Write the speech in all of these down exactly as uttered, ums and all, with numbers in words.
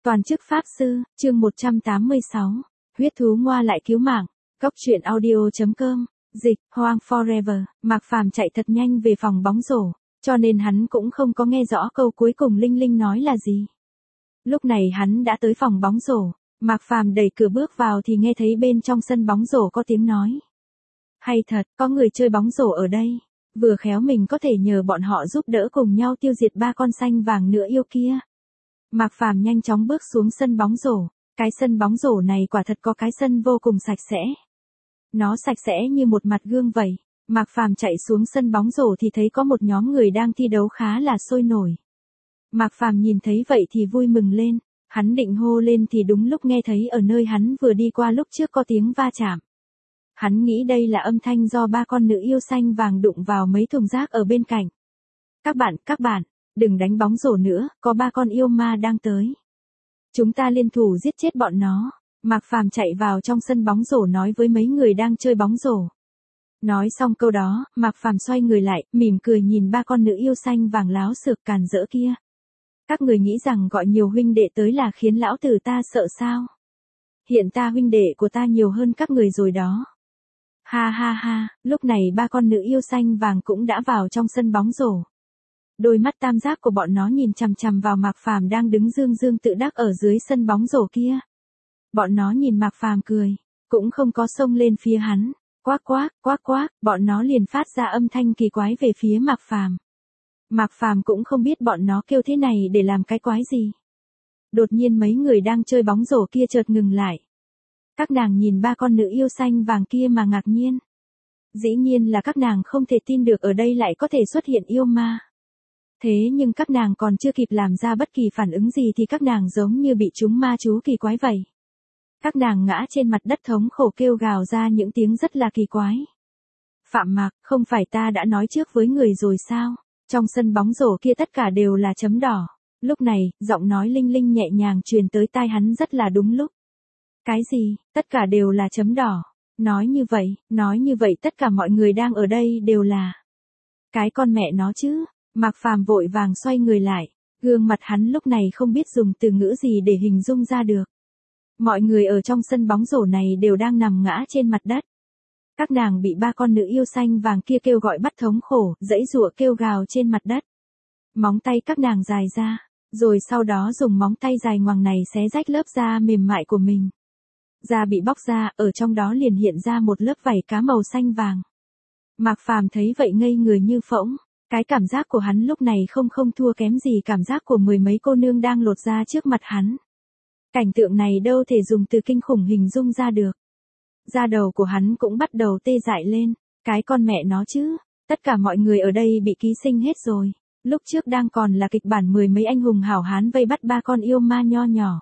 Toàn chức Pháp Sư, chương một trăm tám mươi sáu. Huyết thú ngoa lại cứu mạng. Cốc truyện audio chấm com. Dịch, Hoang Forever. Mạc Phàm chạy thật nhanh về phòng bóng rổ, cho nên hắn cũng không có nghe rõ câu cuối cùng Linh Linh nói là gì. Lúc này hắn đã tới phòng bóng rổ, Mạc Phàm đẩy cửa bước vào thì nghe thấy bên trong sân bóng rổ có tiếng nói. Hay thật, có người chơi bóng rổ ở đây. Vừa khéo mình có thể nhờ bọn họ giúp đỡ cùng nhau tiêu diệt ba con xanh vàng nữa yêu kia. Mạc Phàm nhanh chóng bước xuống sân bóng rổ. Cái sân bóng rổ này quả thật có cái sân vô cùng sạch sẽ. Nó sạch sẽ như một mặt gương vậy. Mạc Phàm chạy xuống sân bóng rổ thì thấy có một nhóm người đang thi đấu khá là sôi nổi. Mạc Phàm nhìn thấy vậy thì vui mừng lên. Hắn định hô lên thì đúng lúc nghe thấy ở nơi hắn vừa đi qua lúc trước có tiếng va chạm. Hắn nghĩ đây là âm thanh do ba con nữ yêu xanh vàng đụng vào mấy thùng rác ở bên cạnh. Các bạn, các bạn, đừng đánh bóng rổ nữa, có ba con yêu ma đang tới. Chúng ta liên thủ giết chết bọn nó. Mạc Phàm chạy vào trong sân bóng rổ nói với mấy người đang chơi bóng rổ. Nói xong câu đó, Mạc Phàm xoay người lại, mỉm cười nhìn ba con nữ yêu xanh vàng láo xược càn rỡ kia. Các người nghĩ rằng gọi nhiều huynh đệ tới là khiến lão tử ta sợ sao? Hiện ta huynh đệ của ta nhiều hơn các người rồi đó. Ha ha ha, lúc này ba con nữ yêu xanh vàng cũng đã vào trong sân bóng rổ. Đôi mắt tam giác của bọn nó nhìn chằm chằm vào Mạc Phàm đang đứng dương dương tự đắc ở dưới sân bóng rổ kia. Bọn nó nhìn Mạc Phàm cười, cũng không có xông lên phía hắn. Quác quác, quác quác, bọn nó liền phát ra âm thanh kỳ quái về phía Mạc Phàm. Mạc Phàm cũng không biết bọn nó kêu thế này để làm cái quái gì. Đột nhiên mấy người đang chơi bóng rổ kia chợt ngừng lại. Các nàng nhìn ba con nữ yêu xanh vàng kia mà ngạc nhiên. Dĩ nhiên là các nàng không thể tin được ở đây lại có thể xuất hiện yêu ma. Thế nhưng các nàng còn chưa kịp làm ra bất kỳ phản ứng gì thì các nàng giống như bị chúng ma chú kỳ quái vậy. Các nàng ngã trên mặt đất thống khổ kêu gào ra những tiếng rất là kỳ quái. Phạm Mạc, không phải ta đã nói trước với người rồi sao? Trong sân bóng rổ kia tất cả đều là chấm đỏ. Lúc này, giọng nói Linh Linh nhẹ nhàng truyền tới tai hắn rất là đúng lúc. Cái gì, tất cả đều là chấm đỏ. Nói như vậy, nói như vậy tất cả mọi người đang ở đây đều là. Cái con mẹ nó chứ. Mạc Phàm vội vàng xoay người lại. Gương mặt hắn lúc này không biết dùng từ ngữ gì để hình dung ra được. Mọi người ở trong sân bóng rổ này đều đang nằm ngã trên mặt đất. Các nàng bị ba con nữ yêu xanh vàng kia kêu gọi bắt thống khổ, giãy giụa kêu gào trên mặt đất. Móng tay các nàng dài ra, rồi sau đó dùng móng tay dài ngoằng này xé rách lớp da mềm mại của mình. Da bị bóc ra, ở trong đó liền hiện ra một lớp vảy cá màu xanh vàng. Mạc Phàm thấy vậy ngây người như phỗng. Cái cảm giác của hắn lúc này không không thua kém gì cảm giác của mười mấy cô nương đang lột ra trước mặt hắn. Cảnh tượng này đâu thể dùng từ kinh khủng hình dung ra được. Da đầu của hắn cũng bắt đầu tê dại lên. Cái con mẹ nó chứ. Tất cả mọi người ở đây bị ký sinh hết rồi. Lúc trước đang còn là kịch bản mười mấy anh hùng hảo hán vây bắt ba con yêu ma nho nhỏ.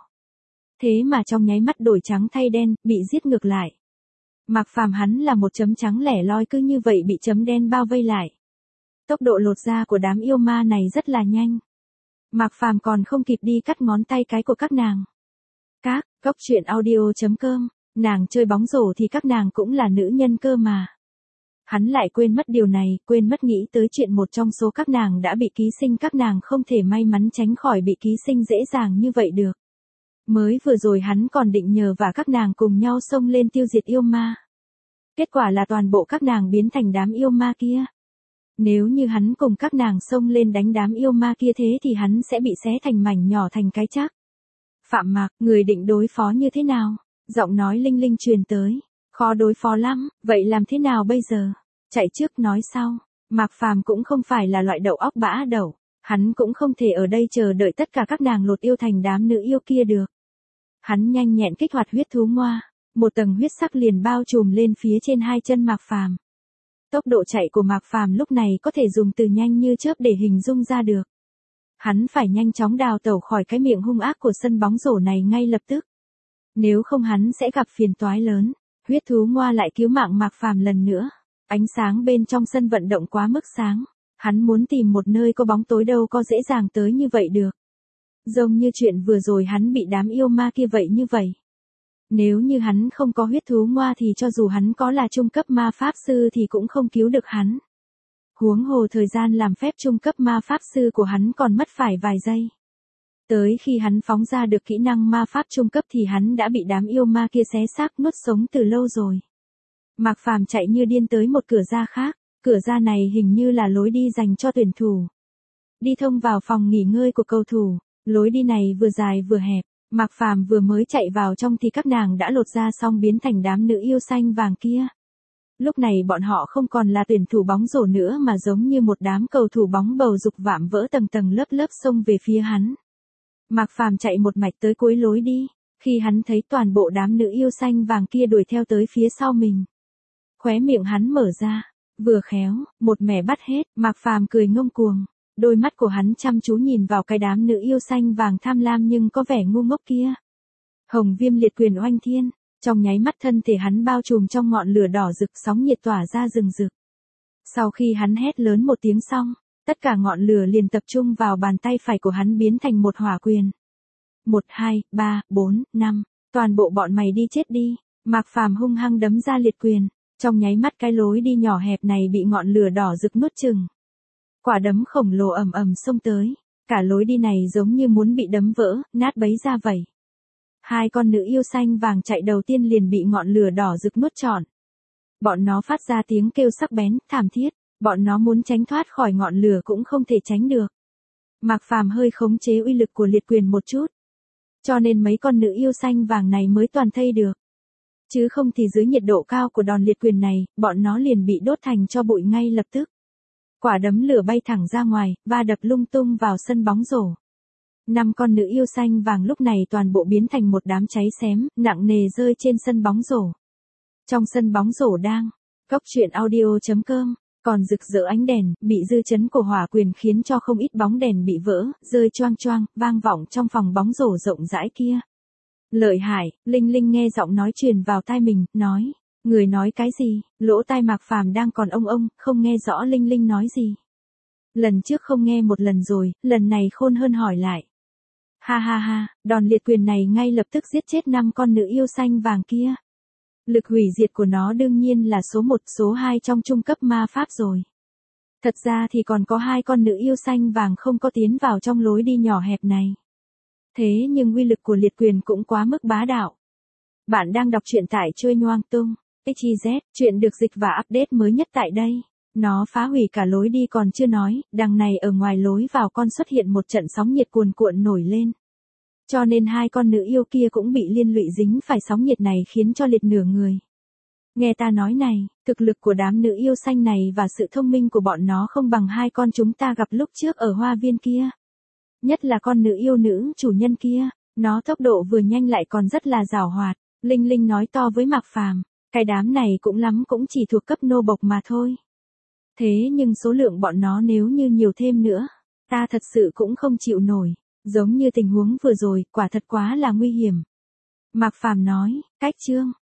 Thế mà trong nháy mắt đổi trắng thay đen, bị giết ngược lại. Mạc Phàm hắn là một chấm trắng lẻ loi cứ như vậy bị chấm đen bao vây lại. Tốc độ lột da của đám yêu ma này rất là nhanh. Mạc Phàm còn không kịp đi cắt ngón tay cái của các nàng. Các, cốc truyện audio chấm com, nàng chơi bóng rổ thì các nàng cũng là nữ nhân cơ mà. Hắn lại quên mất điều này, quên mất nghĩ tới chuyện một trong số các nàng đã bị ký sinh, các nàng không thể may mắn tránh khỏi bị ký sinh dễ dàng như vậy được. Mới vừa rồi hắn còn định nhờ và các nàng cùng nhau xông lên tiêu diệt yêu ma. Kết quả là toàn bộ các nàng biến thành đám yêu ma kia. Nếu như hắn cùng các nàng xông lên đánh đám yêu ma kia thế thì hắn sẽ bị xé thành mảnh nhỏ thành cái chắc. Phạm Mạc, người định đối phó như thế nào? Giọng nói Linh Linh truyền tới. Khó đối phó lắm, vậy làm thế nào bây giờ? Chạy trước nói sau. Mạc Phàm cũng không phải là loại đậu óc bã đậu. Hắn cũng không thể ở đây chờ đợi tất cả các nàng lột yêu thành đám nữ yêu kia được. Hắn nhanh nhẹn kích hoạt huyết thú ngoa. Một tầng huyết sắc liền bao trùm lên phía trên hai chân Mạc Phàm. Tốc độ chạy của Mạc Phàm lúc này có thể dùng từ nhanh như chớp để hình dung ra được. Hắn phải nhanh chóng đào tẩu khỏi cái miệng hung ác của sân bóng rổ này ngay lập tức. Nếu không hắn sẽ gặp phiền toái lớn. Huyết thú ngoa lại cứu mạng Mạc Phàm lần nữa. Ánh sáng bên trong sân vận động quá mức sáng. Hắn muốn tìm một nơi có bóng tối đâu có dễ dàng tới như vậy được. Giống như chuyện vừa rồi hắn bị đám yêu ma kia vậy như vậy. Nếu như hắn không có huyết thú ngoa thì cho dù hắn có là trung cấp ma pháp sư thì cũng không cứu được hắn. Huống hồ thời gian làm phép trung cấp ma pháp sư của hắn còn mất phải vài giây. Tới khi hắn phóng ra được kỹ năng ma pháp trung cấp thì hắn đã bị đám yêu ma kia xé xác nuốt sống từ lâu rồi. Mạc Phàm chạy như điên tới một cửa ra khác, cửa ra này hình như là lối đi dành cho tuyển thủ. Đi thông vào phòng nghỉ ngơi của cầu thủ, lối đi này vừa dài vừa hẹp, Mạc Phàm vừa mới chạy vào trong thì các nàng đã lột ra xong biến thành đám nữ yêu xanh vàng kia. Lúc này bọn họ không còn là tuyển thủ bóng rổ nữa mà giống như một đám cầu thủ bóng bầu dục vạm vỡ tầng tầng lớp lớp xông về phía hắn. Mạc Phàm chạy một mạch tới cuối lối đi, khi hắn thấy toàn bộ đám nữ yêu xanh vàng kia đuổi theo tới phía sau mình. Khóe miệng hắn mở ra, vừa khéo, một mẻ bắt hết, Mạc Phàm cười ngông cuồng, đôi mắt của hắn chăm chú nhìn vào cái đám nữ yêu xanh vàng tham lam nhưng có vẻ ngu ngốc kia. Hồng Viêm liệt quyền oanh thiên, trong nháy mắt thân thể hắn bao trùm trong ngọn lửa đỏ rực sóng nhiệt tỏa ra rừng rực. Sau khi hắn hét lớn một tiếng xong, tất cả ngọn lửa liền tập trung vào bàn tay phải của hắn biến thành một hỏa quyền. Một, hai, ba, bốn, năm, toàn bộ bọn mày đi chết đi, Mạc Phàm hung hăng đấm ra liệt quyền, trong nháy mắt cái lối đi nhỏ hẹp này bị ngọn lửa đỏ rực nuốt chửng. Quả đấm khổng lồ ầm ầm xông tới, cả lối đi này giống như muốn bị đấm vỡ, nát bấy ra vậy. Hai con nữ yêu xanh vàng chạy đầu tiên liền bị ngọn lửa đỏ rực nuốt trọn. Bọn nó phát ra tiếng kêu sắc bén, thảm thiết, bọn nó muốn tránh thoát khỏi ngọn lửa cũng không thể tránh được. Mạc Phàm hơi khống chế uy lực của liệt quyền một chút, cho nên mấy con nữ yêu xanh vàng này mới toàn thây được. Chứ không thì dưới nhiệt độ cao của đòn liệt quyền này, bọn nó liền bị đốt thành tro bụi ngay lập tức. Quả đấm lửa bay thẳng ra ngoài, va đập lung tung vào sân bóng rổ. Năm con nữ yêu xanh vàng lúc này toàn bộ biến thành một đám cháy xém, nặng nề rơi trên sân bóng rổ. Trong sân bóng rổ đang, cóc truyện audio chấm com, còn rực rỡ ánh đèn, bị dư chấn của hỏa quyền khiến cho không ít bóng đèn bị vỡ, rơi choang choang, vang vọng trong phòng bóng rổ rộng rãi kia. Lợi hại, Linh Linh nghe giọng nói truyền vào tai mình, nói, người nói cái gì, lỗ tai Mạc Phàm đang còn ông ông, không nghe rõ Linh Linh nói gì. Lần trước không nghe một lần rồi, lần này khôn hơn hỏi lại. Ha ha ha, đòn liệt quyền này ngay lập tức giết chết năm con nữ yêu xanh vàng kia. Lực hủy diệt của nó đương nhiên là số một, số hai trong trung cấp ma pháp rồi. Thật ra thì còn có hai con nữ yêu xanh vàng không có tiến vào trong lối đi nhỏ hẹp này. Thế nhưng uy lực của liệt quyền cũng quá mức bá đạo. Bạn đang đọc truyện tại Trôi Nhoang Tung, ích zét, chuyện được dịch và update mới nhất tại đây. Nó phá hủy cả lối đi còn chưa nói, đằng này ở ngoài lối vào con xuất hiện một trận sóng nhiệt cuồn cuộn nổi lên. Cho nên hai con nữ yêu kia cũng bị liên lụy dính phải sóng nhiệt này khiến cho liệt nửa người. Nghe ta nói này, thực lực của đám nữ yêu xanh này và sự thông minh của bọn nó không bằng hai con chúng ta gặp lúc trước ở hoa viên kia. Nhất là con nữ yêu nữ chủ nhân kia, nó tốc độ vừa nhanh lại còn rất là giàu hoạt. Linh Linh nói to với Mạc Phàm, cái đám này cũng lắm cũng chỉ thuộc cấp nô bộc mà thôi. Thế nhưng số lượng bọn nó nếu như nhiều thêm nữa, ta thật sự cũng không chịu nổi, giống như tình huống vừa rồi, quả thật quá là nguy hiểm. Mạc Phàm nói, cách chương,